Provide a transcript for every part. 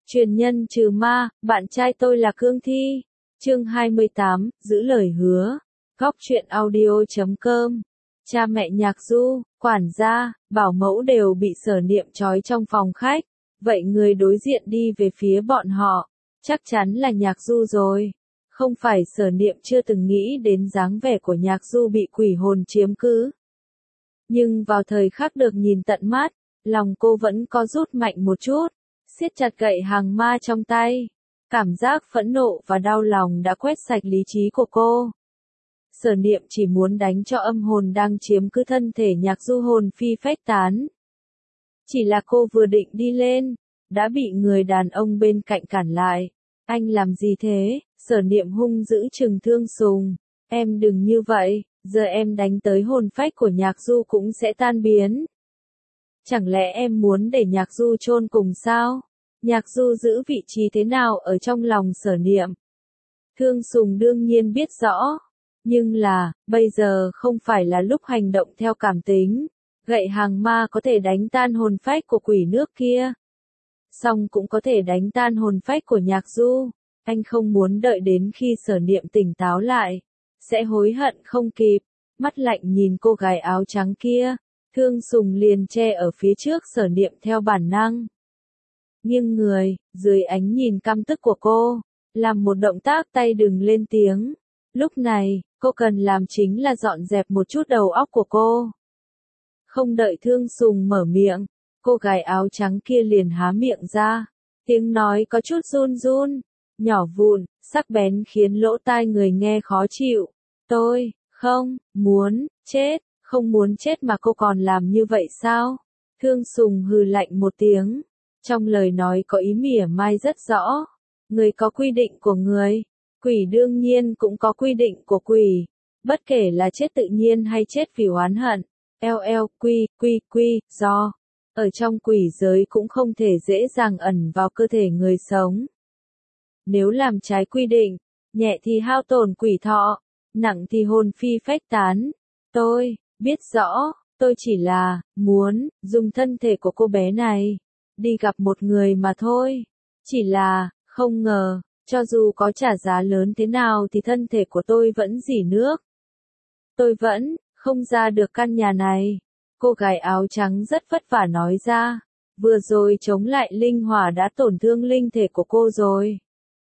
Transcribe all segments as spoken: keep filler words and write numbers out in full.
Truyền nhân trừ ma, bạn trai tôi là Cương Thi. Chương hai mươi tám, giữ lời hứa. Góc truyện audio chấm com. Cha mẹ Nhạc Du, quản gia, bảo mẫu đều bị Sở Niệm trói trong phòng khách. Vậy người đối diện đi về phía bọn họ. Chắc chắn là Nhạc Du rồi. Không phải Sở Niệm chưa từng nghĩ đến dáng vẻ của Nhạc Du bị quỷ hồn chiếm cứ. Nhưng vào thời khắc được nhìn tận mắt, lòng cô vẫn có rút mạnh một chút, siết chặt gậy hàng ma trong tay. Cảm giác phẫn nộ và đau lòng đã quét sạch lý trí của cô. Sở Niệm chỉ muốn đánh cho âm hồn đang chiếm cứ thân thể Nhạc Du hồn phi phách tán. Chỉ là cô vừa định đi lên, đã bị người đàn ông bên cạnh cản lại. Anh làm gì thế? Sở Niệm hung dữ trừng Thương Sùng. Em đừng như vậy, giờ em đánh tới hồn phách của Nhạc Du cũng sẽ tan biến. Chẳng lẽ em muốn để Nhạc Du chôn cùng sao? Nhạc Du giữ vị trí thế nào ở trong lòng Sở Niệm? Thương Sùng đương nhiên biết rõ. Nhưng là, bây giờ không phải là lúc hành động theo cảm tính. Gậy hàng ma có thể đánh tan hồn phách của quỷ nước kia. Song cũng có thể đánh tan hồn phách của Nhạc Du. Anh không muốn đợi đến khi Sở Niệm tỉnh táo lại. Sẽ hối hận không kịp. Mắt lạnh nhìn cô gái áo trắng kia. Thương Sùng liền che ở phía trước Sở Niệm theo bản năng. Nghiêng người, dưới ánh nhìn căm tức của cô, làm một động tác tay đừng lên tiếng. Lúc này, cô cần làm chính là dọn dẹp một chút đầu óc của cô. Không đợi Thương Sùng mở miệng, cô gái áo trắng kia liền há miệng ra. Tiếng nói có chút run run, nhỏ vụn, sắc bén khiến lỗ tai người nghe khó chịu. Tôi, không, muốn, chết, không muốn chết mà cô còn làm như vậy sao? Thương Sùng hừ lạnh một tiếng. Trong lời nói có ý mỉa mai rất rõ. Người có quy định của người. Quỷ đương nhiên cũng có quy định của quỷ. Bất kể là chết tự nhiên hay chết vì oán hận. Eo eo, quy, quy, quy, do. Ở trong quỷ giới cũng không thể dễ dàng ẩn vào cơ thể người sống. Nếu làm trái quy định, nhẹ thì hao tổn quỷ thọ, nặng thì hồn phi phách tán. Tôi, biết rõ, tôi chỉ là, muốn, dùng thân thể của cô bé này, đi gặp một người mà thôi. Chỉ là, không ngờ, cho dù có trả giá lớn thế nào thì thân thể của tôi vẫn rỉ nước. Tôi vẫn, không ra được căn nhà này. Cô gái áo trắng rất vất vả nói ra. Vừa rồi chống lại linh hỏa đã tổn thương linh thể của cô rồi.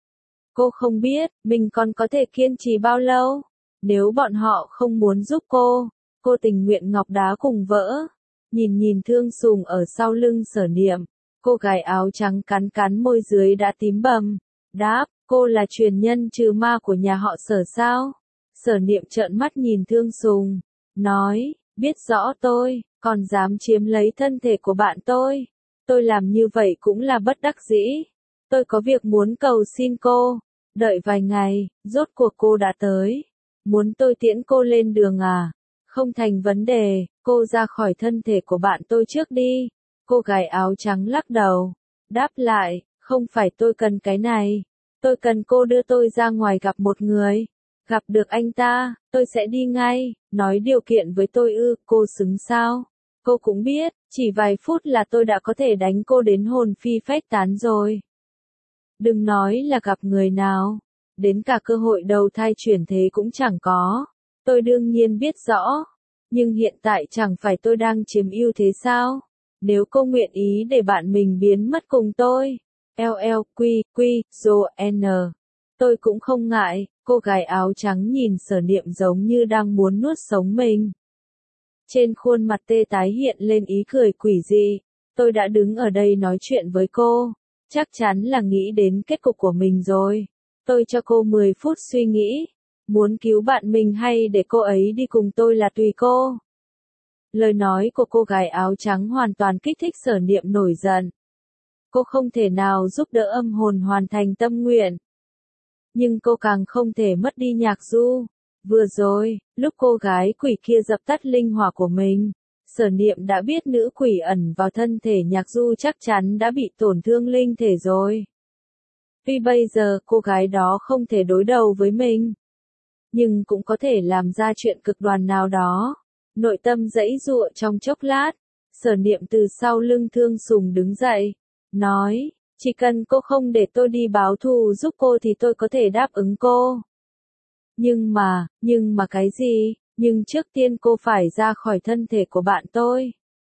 Cô không biết, mình còn có thể kiên trì bao lâu. Nếu bọn họ không muốn giúp cô, cô tình nguyện ngọc đá cùng vỡ. Nhìn nhìn Thương Sùng ở sau lưng Sở Niệm. Cô gái áo trắng cắn cắn môi dưới đã tím bầm. Đáp, cô là truyền nhân trừ ma của nhà họ Sở sao? Sở Niệm trợn mắt nhìn Thương Sùng. Nói, biết rõ tôi, còn dám chiếm lấy thân thể của bạn tôi. Tôi làm như vậy cũng là bất đắc dĩ. Tôi có việc muốn cầu xin cô. Đợi vài ngày, rốt cuộc cô đã tới. Muốn tôi tiễn cô lên đường à? Không thành vấn đề, cô ra khỏi thân thể của bạn tôi trước đi. Cô gái áo trắng lắc đầu. Đáp lại, không phải tôi cần cái này. Tôi cần cô đưa tôi ra ngoài gặp một người. Gặp được anh ta, tôi sẽ đi ngay. Nói điều kiện với tôi ư, cô xứng sao? Cô cũng biết, chỉ vài phút là tôi đã có thể đánh cô đến hồn phi phách tán rồi. Đừng nói là gặp người nào. Đến cả cơ hội đầu thai chuyển thế cũng chẳng có. Tôi đương nhiên biết rõ. Nhưng hiện tại chẳng phải tôi đang chiếm ưu thế sao? Nếu cô nguyện ý để bạn mình biến mất cùng tôi. L L Q Q Dô N. Tôi cũng không ngại. Cô gái áo trắng nhìn Sở Niệm giống như đang muốn nuốt sống mình. Trên khuôn mặt tê tái hiện lên ý cười quỷ dị. Tôi đã đứng ở đây nói chuyện với cô. Chắc chắn là nghĩ đến kết cục của mình rồi. Tôi cho cô mười phút suy nghĩ. Muốn cứu bạn mình hay để cô ấy đi cùng tôi là tùy cô. Lời nói của cô gái áo trắng hoàn toàn kích thích Sở Niệm nổi giận. Cô không thể nào giúp đỡ âm hồn hoàn thành tâm nguyện. Nhưng cô càng không thể mất đi Nhạc Du. Vừa rồi, lúc cô gái quỷ kia dập tắt linh hỏa của mình, Sở Niệm đã biết nữ quỷ ẩn vào thân thể Nhạc Du chắc chắn đã bị tổn thương linh thể rồi. Tuy bây giờ cô gái đó không thể đối đầu với mình, nhưng cũng có thể làm ra chuyện cực đoan nào đó. Nội tâm giãy giụa trong chốc lát, Sở Niệm từ sau lưng Thương Sùng đứng dậy, nói, Chỉ cần cô không để tôi đi báo thù giúp cô thì tôi có thể đáp ứng cô. Nhưng mà, nhưng mà cái gì? Nhưng trước tiên cô phải ra khỏi thân thể của bạn tôi.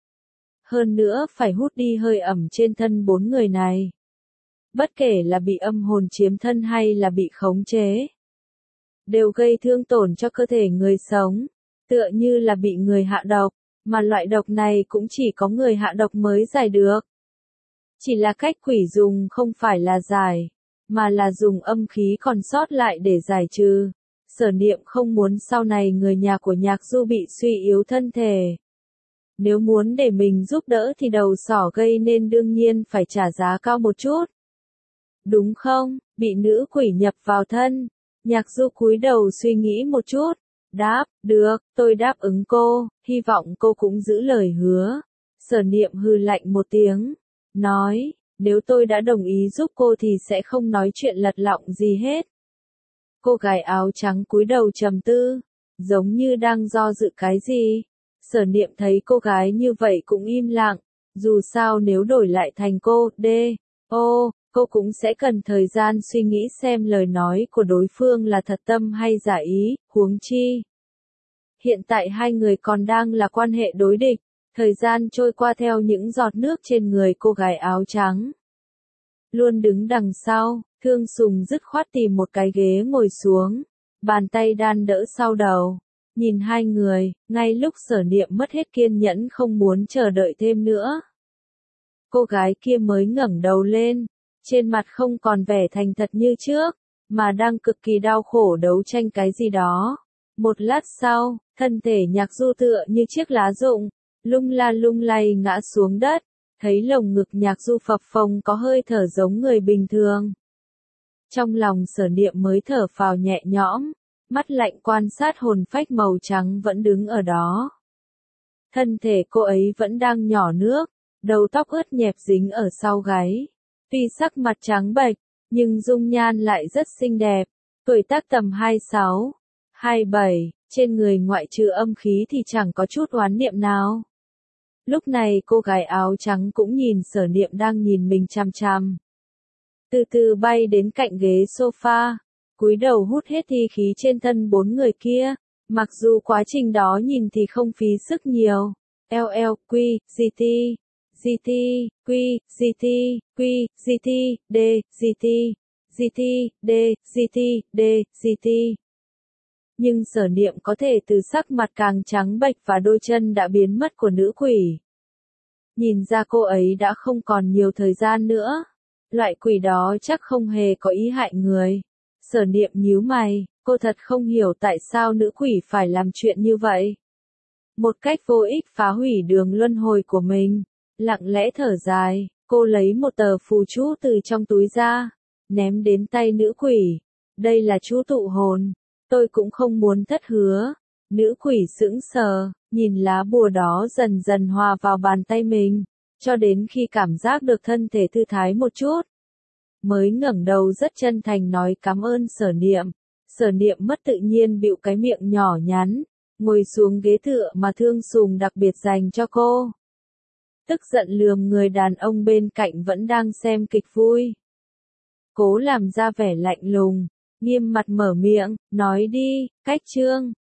Hơn nữa phải hút đi hơi ẩm trên thân bốn người này. Bất kể là bị âm hồn chiếm thân hay là bị khống chế, đều gây thương tổn cho cơ thể người sống, tựa như là bị người hạ độc, mà loại độc này cũng chỉ có người hạ độc mới giải được. Chỉ là cách quỷ dùng không phải là giải, mà là dùng âm khí còn sót lại để giải trừ. Sở Niệm không muốn sau này người nhà của Nhạc Du bị suy yếu thân thể. Nếu muốn để mình giúp đỡ thì đầu sỏ gây nên đương nhiên phải trả giá cao một chút. Đúng không? Bị nữ quỷ nhập vào thân. Nhạc Du cúi đầu suy nghĩ một chút. Đáp, được, tôi đáp ứng cô, hy vọng cô cũng giữ lời hứa. Sở Niệm hừ lạnh một tiếng, nói, nếu tôi đã đồng ý giúp cô thì sẽ không nói chuyện lật lọng gì hết. Cô gái áo trắng cúi đầu trầm tư, giống như đang do dự cái gì. Sở Niệm thấy cô gái như vậy cũng im lặng, dù sao nếu đổi lại thành cô, D, O, cô cũng sẽ cần thời gian suy nghĩ xem lời nói của đối phương là thật tâm hay giả ý, huống chi. Hiện tại hai người còn đang là quan hệ đối địch, thời gian trôi qua theo những giọt nước trên người cô gái áo trắng. Luôn đứng đằng sau, Thương Sùng dứt khoát tìm một cái ghế ngồi xuống, bàn tay đan đỡ sau đầu. Nhìn hai người, ngay lúc Sở Niệm mất hết kiên nhẫn không muốn chờ đợi thêm nữa. Cô gái kia mới ngẩng đầu lên, trên mặt không còn vẻ thành thật như trước, mà đang cực kỳ đau khổ đấu tranh cái gì đó. Một lát sau, thân thể Nhạc Du tựa như chiếc lá rụng, lung la lung lay ngã xuống đất, thấy lồng ngực Nhạc Du phập phồng có hơi thở giống người bình thường. Trong lòng Sở Niệm mới thở phào nhẹ nhõm, mắt lạnh quan sát hồn phách màu trắng vẫn đứng ở đó. Thân thể cô ấy vẫn đang nhỏ nước, đầu tóc ướt nhẹp dính ở sau gáy. Tuy sắc mặt trắng bệch, nhưng dung nhan lại rất xinh đẹp, tuổi tác tầm hai mươi sáu, hai mươi bảy, trên người ngoại trừ âm khí thì chẳng có chút oán niệm nào. Lúc này cô gái áo trắng cũng nhìn Sở Niệm đang nhìn mình chằm chằm. Từ từ bay đến cạnh ghế sofa, cúi đầu hút hết thi khí trên thân bốn người kia, mặc dù quá trình đó nhìn thì không phí sức nhiều. L L, Q, G T, G T, Q, G T, Q, G T, D, G T, G T, D, G T, D, G T. Nhưng Sở Niệm có thể từ sắc mặt càng trắng bệch và đôi chân đã biến mất của nữ quỷ. Nhìn ra cô ấy đã không còn nhiều thời gian nữa. Loại quỷ đó chắc không hề có ý hại người. Sở Niệm nhíu mày, cô thật không hiểu tại sao nữ quỷ phải làm chuyện như vậy. Một cách vô ích phá hủy đường luân hồi của mình. Lặng lẽ thở dài, cô lấy một tờ phù chú từ trong túi ra, ném đến tay nữ quỷ. Đây là chú tụ hồn. Tôi cũng không muốn thất hứa. Nữ quỷ sững sờ, nhìn lá bùa đó dần dần hòa vào bàn tay mình, cho đến khi cảm giác được thân thể thư thái một chút. Mới ngẩng đầu rất chân thành nói cảm ơn Sở Niệm. Sở Niệm mất tự nhiên bịu cái miệng nhỏ nhắn, ngồi xuống ghế tựa mà Thương Sùng đặc biệt dành cho cô. Tức giận lườm người đàn ông bên cạnh vẫn đang xem kịch vui. Cố làm ra vẻ lạnh lùng, nghiêm mặt mở miệng, nói đi, Cách Trương.